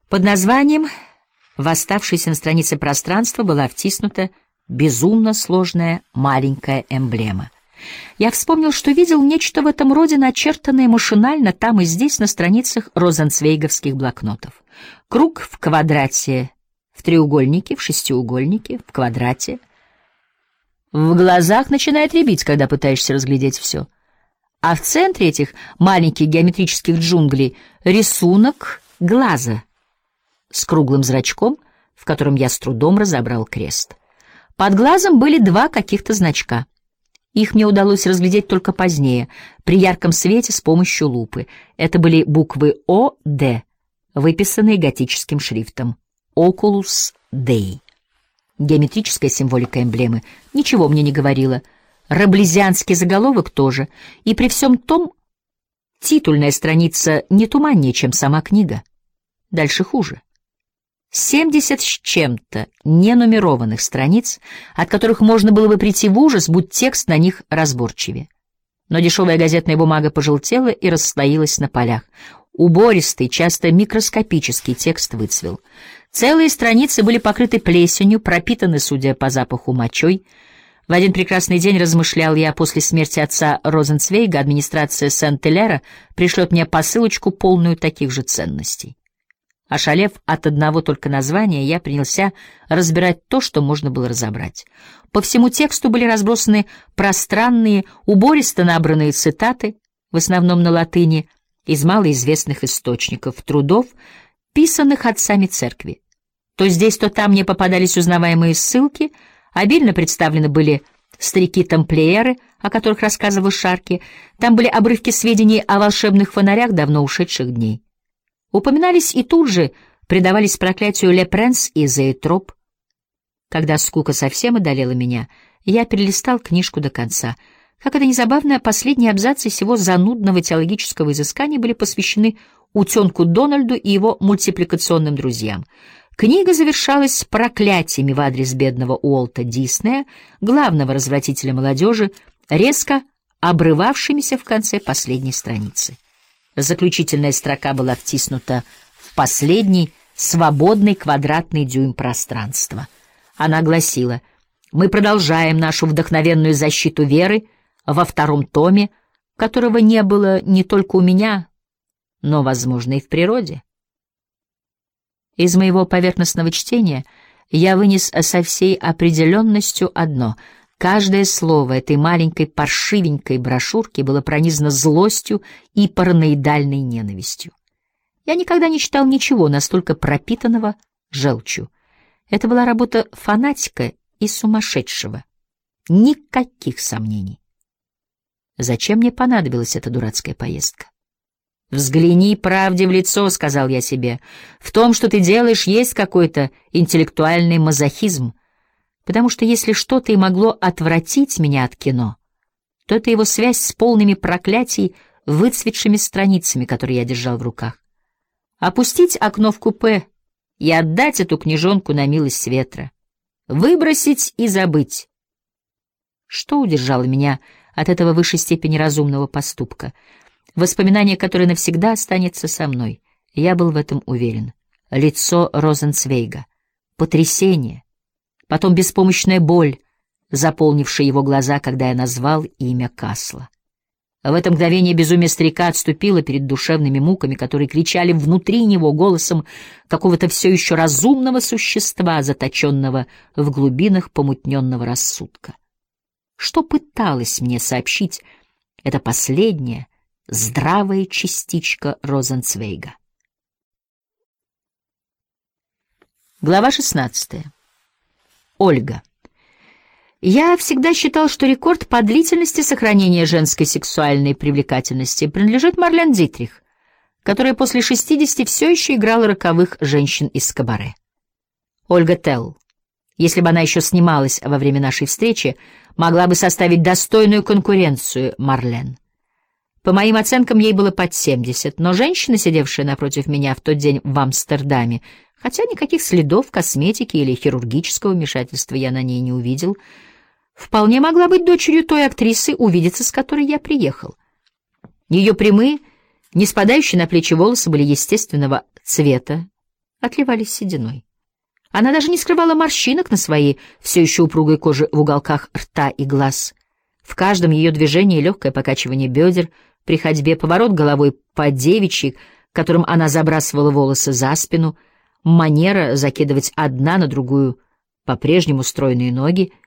Под названием в оставшееся на странице пространство была втиснута безумно сложная маленькая эмблема. Я вспомнил, что видел нечто в этом роде, начертанное машинально там и здесь на страницах розенцвейговских блокнотов. Круг в квадрате, в треугольнике, в шестиугольнике, в квадрате. В глазах начинает рябить, когда пытаешься разглядеть все. А в центре этих маленьких геометрических джунглей рисунок глаза с круглым зрачком, в котором я с трудом разобрал крест. Под глазом были два каких-то значка. Их мне удалось разглядеть только позднее, при ярком свете с помощью лупы. Это были буквы О-Д, выписанные готическим шрифтом. Oculus Dei. Геометрическая символика эмблемы ничего мне не говорила. Раблезианский заголовок тоже. И при всем том, титульная страница не туманнее, чем сама книга. Дальше хуже. 70 с чем-то ненумерованных страниц, от которых можно было бы прийти в ужас, будь текст на них разборчивее. Но дешевая газетная бумага пожелтела и расслоилась на полях. Убористый, часто микроскопический текст выцвел. Целые страницы были покрыты плесенью, пропитаны, судя по запаху, мочой. В один прекрасный день, размышлял я, после смерти отца Розенцвейга, администрация Сент-Элера пришлет мне посылочку, полную таких же ценностей. Ошалев от одного только названия, я принялся разбирать то, что можно было разобрать. По всему тексту были разбросаны пространные, убористо набранные цитаты, в основном на латыни, из малоизвестных источников, трудов, писанных отцами церкви. То здесь, то там мне попадались узнаваемые ссылки, обильно представлены были старики-тамплиеры, о которых рассказывал Шарки, там были обрывки сведений о волшебных фонарях давно ушедших дней. Упоминались и тут же предавались проклятию Ле Пренс и Зоэтроп. Когда скука совсем одолела меня, я перелистал книжку до конца. Как это ни забавно, последние абзацы всего занудного теологического изыскания были посвящены утенку Дональду и его мультипликационным друзьям. Книга завершалась проклятиями в адрес бедного Уолта Диснея, главного развратителя молодежи, резко обрывавшимися в конце последней страницы. Заключительная строка была втиснута в последний свободный квадратный дюйм пространства. Она гласила: «Мы продолжаем нашу вдохновенную защиту веры во втором томе, которого не было не только у меня, но, возможно, и в природе». Из моего поверхностного чтения я вынес со всей определенностью одно: каждое слово этой маленькой паршивенькой брошюрки было пронизано злостью и параноидальной ненавистью. Я никогда не читал ничего настолько пропитанного желчью. Это была работа фанатика и сумасшедшего. Никаких сомнений. Зачем мне понадобилась эта дурацкая поездка? «Взгляни правде в лицо», — сказал я себе. «В том, что ты делаешь, есть какой-то интеллектуальный мазохизм. Потому что если что-то и могло отвратить меня от кино, то это его связь с полными проклятий выцветшими страницами, которые я держал в руках. Опустить окно в купе и отдать эту книжонку на милость ветра. Выбросить и забыть». Что удержало меня от этого в высшей степени разумного поступка? Воспоминание, которое навсегда останется со мной. Я был в этом уверен. Лицо Розенцвейга. Потрясение. Потом беспомощная боль, заполнившая его глаза, когда я назвал имя Касла. В это мгновение безумие старика отступило перед душевными муками, которые кричали внутри него голосом какого-то все еще разумного существа, заточенного в глубинах помутненного рассудка. Что пыталась мне сообщить эта последняя, здравая частичка Розенцвейга? Глава 16. Ольга. Я всегда считал, что рекорд по длительности сохранения женской сексуальной привлекательности принадлежит Марлен Дитрих, которая после 60 все еще играла роковых женщин из кабаре. Ольга Телл, если бы она еще снималась во время нашей встречи, могла бы составить достойную конкуренцию Марлен. По моим оценкам, ей было под 70, но женщина, сидевшая напротив меня в тот день в Амстердаме, хотя никаких следов косметики или хирургического вмешательства я на ней не увидел, вполне могла быть дочерью той актрисы, увидеться с которой я приехал. Ее прямые, не спадающие на плечи волосы были естественного цвета, отливались сединой. Она даже не скрывала морщинок на своей все еще упругой коже в уголках рта и глаз. В каждом ее движении легкое покачивание бедер, при ходьбе поворот головой по девичьи, которым она забрасывала волосы за спину, манера закидывать одна на другую по-прежнему стройные ноги,